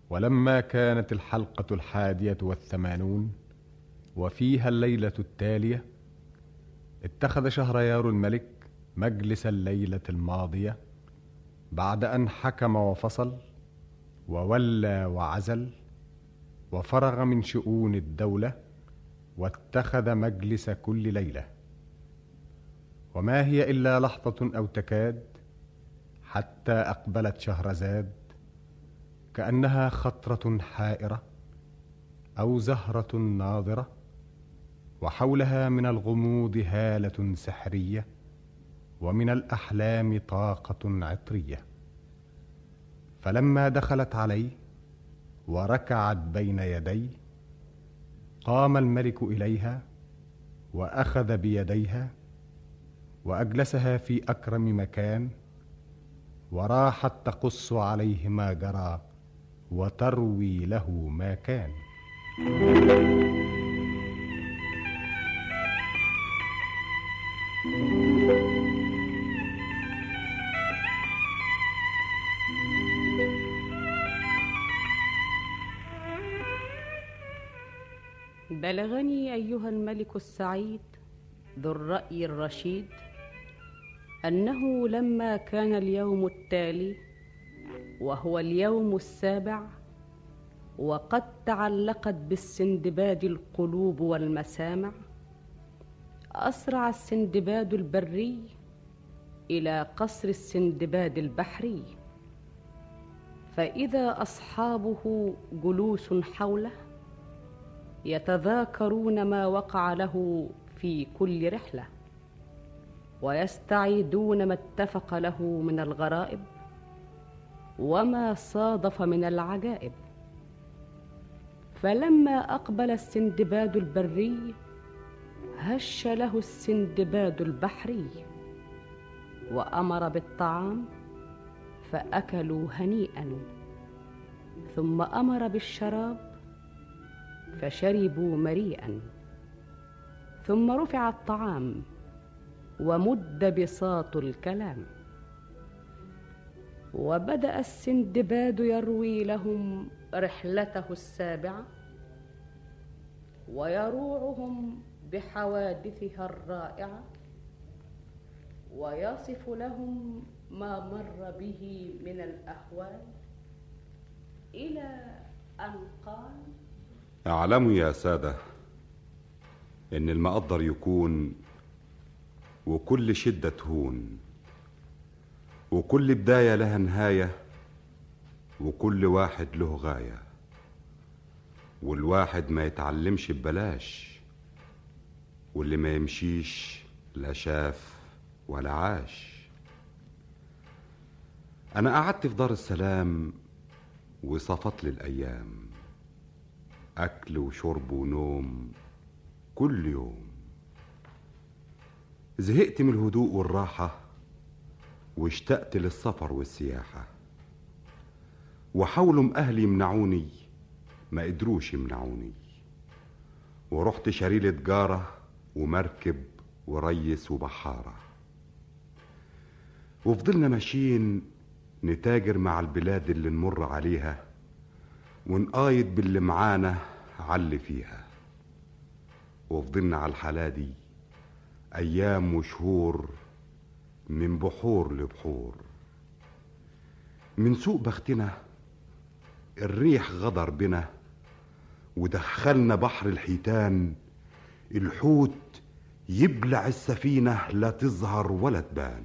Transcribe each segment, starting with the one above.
ولما كانت الحلقة 81 وفيها الليلة التالية، اتخذ شهريار الملك مجلس الليلة الماضية بعد أن حكم وفصل وولى وعزل وفرغ من شؤون الدولة، واتخذ مجلس كل ليلة. وما هي إلا لحظة أو تكاد حتى أقبلت شهرزاد كأنها خطرة حائرة أو زهرة ناضرة، وحولها من الغموض هالة سحرية، ومن الأحلام طاقة عطرية. فلما دخلت عليه وركعت بين يديه، قام الملك إليها وأخذ بيديها وأجلسها في أكرم مكان، وراحت تقص عليه ما جرى وتروي له ما كان. بلغني أيها الملك السعيد ذو الرأي الرشيد أنه لما كان اليوم التالي وهو اليوم السابع، وقد تعلقت بالسندباد القلوب والمسامع، أسرع السندباد البري إلى قصر السندباد البحري، فإذا أصحابه جلوس حوله يتذاكرون ما وقع له في كل رحلة، ويستعيدون ما اتفق له من الغرائب وما صادف من العجائب. فلما أقبل السندباد البري هش له السندباد البحري، وأمر بالطعام فأكلوا هنيئا، ثم أمر بالشراب فشربوا مريئا، ثم رفع الطعام ومد بساط الكلام، وبدأ السندباد يروي لهم رحلته السابعة، ويروعهم بحوادثها الرائعة، ويصف لهم ما مر به من الأحوال، إلى أن قال: اعلموا يا سادة إن المقدر يكون، وكل شدة تهون، وكل بداية لها نهاية، وكل واحد له غاية، والواحد ما يتعلمش ببلاش، واللي ما يمشيش لا شاف ولا عاش. أنا قعدت في دار السلام وصفت لي الأيام، أكل وشرب ونوم كل يوم. زهقت من الهدوء والراحة، واشتقت للسفر والسياحة، وحاولوا أهلي يمنعوني ما قدروش يمنعوني، ورحت شريلة تجارة ومركب وريس وبحارة، وفضلنا ماشيين نتاجر مع البلاد اللي نمر عليها، ونقايد باللي معانا علي فيها، وفضلنا على الحالة دي أيام وشهور، من بحور لبحور. من سوء بختنا الريح غدر بنا ودخلنا بحر الحيتان، الحوت يبلع السفينة لا تظهر ولا تبان.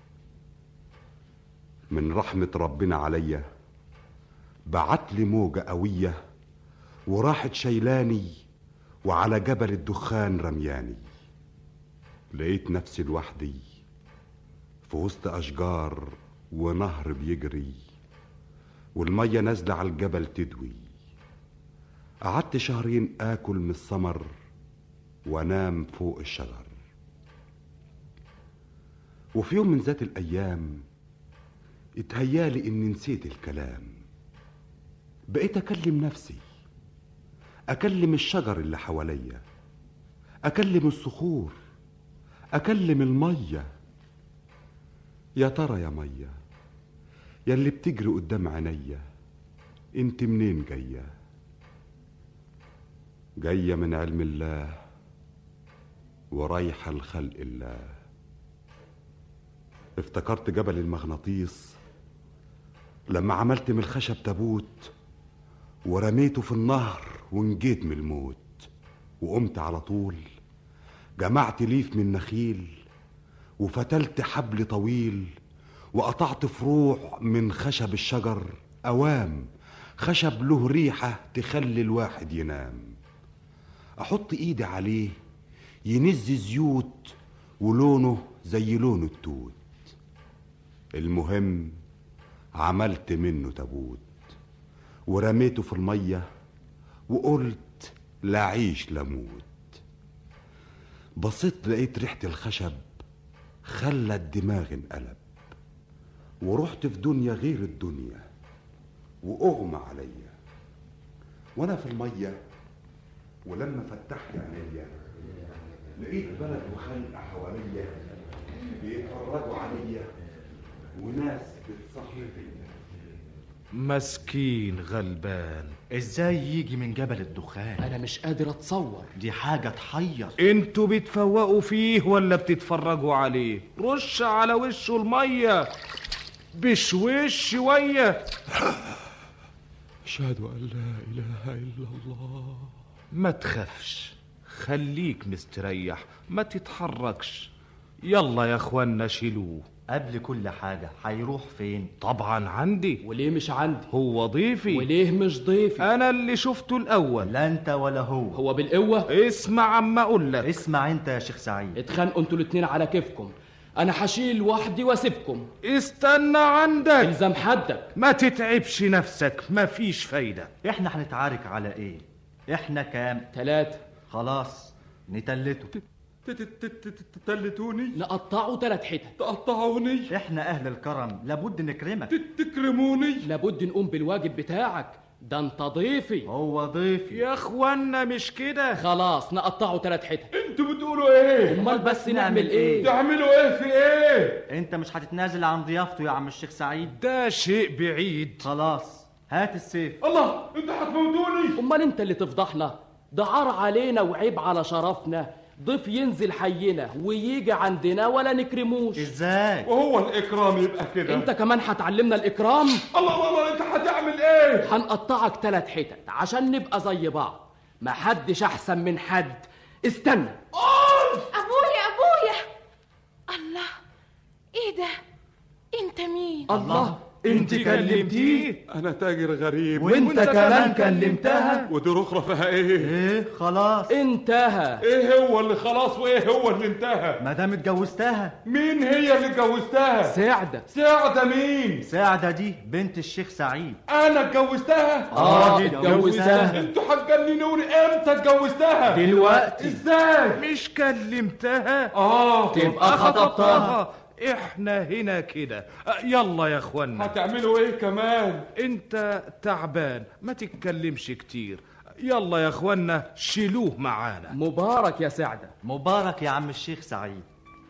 من رحمة ربنا عليا بعتلي موجة قوية، وراحت شيلاني وعلى جبل الدخان رمياني. لقيت نفسي لوحدي في وسط أشجار ونهر بيجري، والمية نازلة على الجبل تدوي. قعدت شهرين آكل من الثمر وانام فوق الشجر. وفي يوم من ذات الأيام اتهيالي إني نسيت الكلام، بقيت أكلم نفسي، أكلم الشجر اللي حواليا، أكلم الصخور، أكلم المية. يا ترى يا مية يا اللي بتجري قدام عينيا، انت منين جاية؟ جاية من علم الله ورايحة لخلق الله. افتكرت جبل المغناطيس لما عملت من الخشب تابوت ورميته في النهر ونجيت من الموت، وقمت على طول جمعت ليف من نخيل وفتلت حبل طويل وقطعت فروع من خشب الشجر أوام، خشب له ريحة تخلي الواحد ينام. أحط إيدي عليه ينز زيوت ولونه زي لون التوت. المهم عملت منه تابوت ورميته في المية وقلت لا عيش لا موت. بصيت لقيت ريحة الخشب خلت دماغي انقلب، ورحت في دنيا غير الدنيا واغمى عليا وانا في المية. ولما فتحت عينيا لقيت بلد وخلق حواليا بيتفرجوا عليا وناس بتصحي فيا. مسكين غلبان، ازاي يجي من جبل الدخان؟ انا مش قادر اتصور، دي حاجة تحير. انتوا بتفوقوا فيه ولا بتتفرجوا عليه؟ رش على وشه المية بشويش شوية. أشهد أن لا إله إلا الله. ما تخافش، خليك مستريح، ما تتحركش. يلا يا اخوانا شيلوه. قبل كل حاجة هيروح فين؟ طبعا عندي. وليه مش عندي؟ هو ضيفي. وليه مش ضيفي؟ انا اللي شفته الاول. لا انت ولا هو بالقوة؟ اسمع عما اقول لك. اسمع انت يا شيخ سعيد. اتخانقوا انتوا الاتنين على كيفكم، انا هشيل وحدي واسيبكم. استنى عندك، الزم حدك، ما تتعبش نفسك، مفيش فايدة. احنا هنتعارك على ايه؟ احنا كام؟ 3. خلاص نتلته. تلتوني؟ نقطعه 3 حتت. تقطعوني؟ احنا اهل الكرم لابد نكرمك. تكرموني؟ لابد نقوم بالواجب بتاعك، ده انت ضيفي. هو ضيفي يا اخوانا مش كده. خلاص نقطعه 3 حتت. انتوا بتقولوا ايه؟ امال بس نعمل ايه؟ تعملوا ايه في ايه؟ انت مش هتتنازل عن ضيافته يا عم الشيخ سعيد؟ ده شيء بعيد. خلاص هات السيف. الله، انتوا هتموتوني؟ امال انت اللي تفضحنا، ده عار علينا وعيب على شرفنا. ضيف ينزل حينا ويجي عندنا ولا نكرموش. ازاي؟ وهو الاكرام يبقى كده؟ انت كمان هتعلمنا الاكرام؟ الله الله، انت هتعمل ايه؟ هنقطعك 3 حتت عشان نبقى زي بعض، ما حدش احسن من حد. استنى. ابويا الله، ايه ده؟ انت مين؟ الله، انت كلمتيه؟ انا تاجر غريب. وانت كمان كلمتها؟ ودي رخرة فيها ايه؟ ايه خلاص انتهى. ايه هو اللي خلاص وايه هو اللي انتهى؟ ما دام اتجوزتها. مين هي اللي اتجوزتها؟ سعدة. سعدة مين؟ سعدة دي بنت الشيخ سعيد. انا اتجوزتها؟ اتجوزتها. انتوا هتجننوني، امتى اتجوزتها؟ دلوقتي. ازاي؟ مش كلمتها؟ تبقى خطبتها. احنا هنا كده. يلا يا اخوانا. هتعملوا ايه كمان؟ انت تعبان، ما تتكلمش كتير. يلا يا اخوانا شيلوه معانا. مبارك يا سعدة. مبارك يا عم الشيخ سعيد.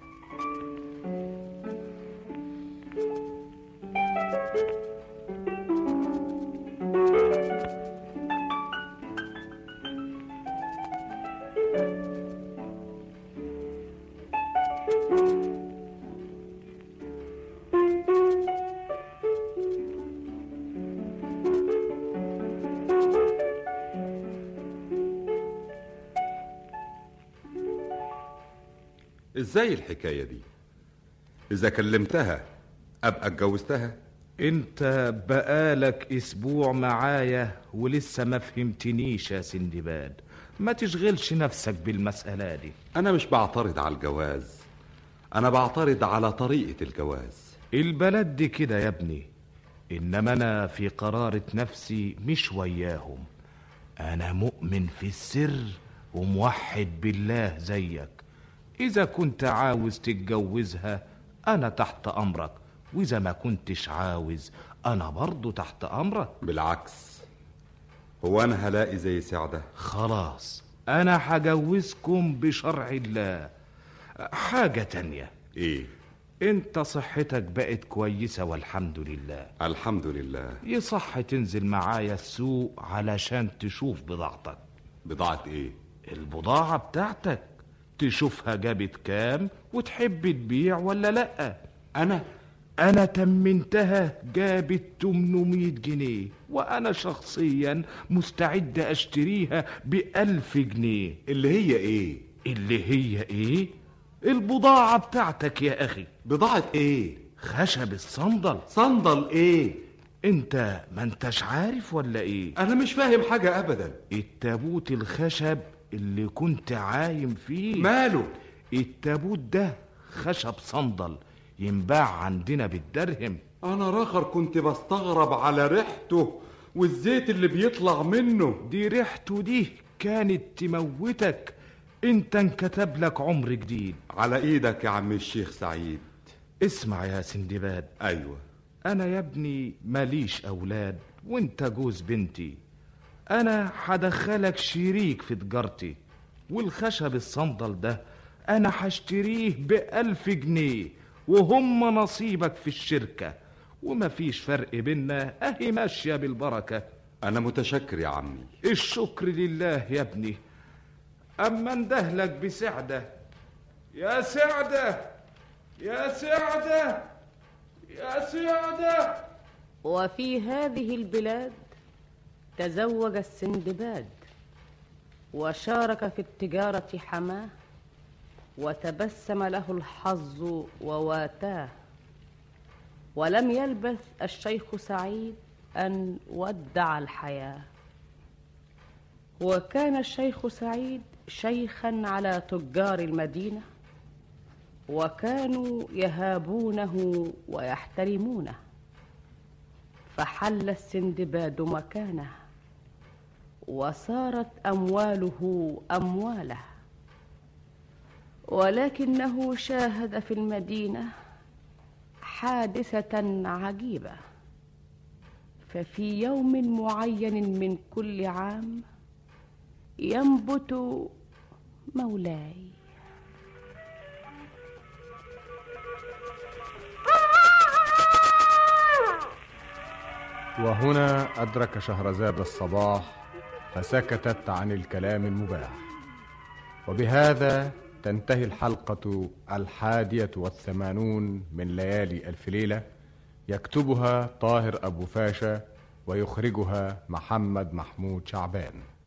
ازاي الحكاية دي؟ اذا كلمتها ابقى اتجوزتها؟ انت بقالك اسبوع معايا ولسه ما فهمتنيش يا سندباد. ما تشغلش نفسك بالمسألة دي. انا مش بعترض على الجواز، انا بعترض على طريقة الجواز. البلد دي كده يا ابني، انما انا في قرارة نفسي مش وياهم. انا مؤمن في السر وموحد بالله زيك. اذا كنت عاوز تتجوزها انا تحت امرك، واذا ما كنتش عاوز انا برضو تحت امرك. بالعكس، هو انا هلاقي زي سعدة؟ خلاص انا هجوزكم بشرع الله. حاجة تانية، ايه؟ انت صحتك بقت كويسة والحمد لله. الحمد لله. يصح تنزل معايا السوق علشان تشوف بضاعتك. بضاعة ايه؟ البضاعة بتاعتك، تشوفها جابت كام وتحب تبيع ولا لأ. أنا تمنتها جابت 800 جنيه، وأنا شخصيا مستعد أشتريها ب1000 جنيه. اللي هي ايه؟ اللي هي ايه؟ البضاعة بتاعتك يا أخي. بضاعة ايه؟ خشب الصندل. صندل ايه؟ انت ما انتش عارف ولا ايه؟ انا مش فاهم حاجة ابدا. التابوت الخشب اللي كنت عايم فيه. ماله؟ التابوت ده خشب صندل ينباع عندنا بالدرهم. انا راخر كنت بستغرب على ريحته والزيت اللي بيطلع منه. دي ريحته دي كانت تموتك. انت انكتب لك عمر جديد. على ايدك يا عم الشيخ سعيد. اسمع يا سندباد. ايوه. انا يا ابني ماليش اولاد وانت جوز بنتي. انا هدخلك شريك في تجارتي، والخشب الصندل ده انا هشتريه ب1000 جنيه وهم نصيبك في الشركة، ومفيش فرق بينا، اهي ماشية بالبركة. انا متشكر يا عمي. الشكر لله يا ابني. اما اندهلك بسعدة. يا سعدة، يا سعدة، يا سعدة. وفي هذه البلاد تزوج السندباد، وشارك في التجارة حماه، وتبسم له الحظ وواتاه. ولم يلبث الشيخ سعيد أن ودع الحياة. وكان الشيخ سعيد شيخا على تجار المدينة، وكانوا يهابونه ويحترمونه. فحل السندباد مكانه، وصارت أمواله أمواله. ولكنه شاهد في المدينة حادثة عجيبة. ففي يوم معين من كل عام ينبت مولاي. وهنا أدرك شهرزاد الصباح فسكتت عن الكلام المباح. وبهذا تنتهي الحلقة 81 من ليالي ألف ليلة، يكتبها طاهر أبو فاشا ويخرجها محمد محمود شعبان.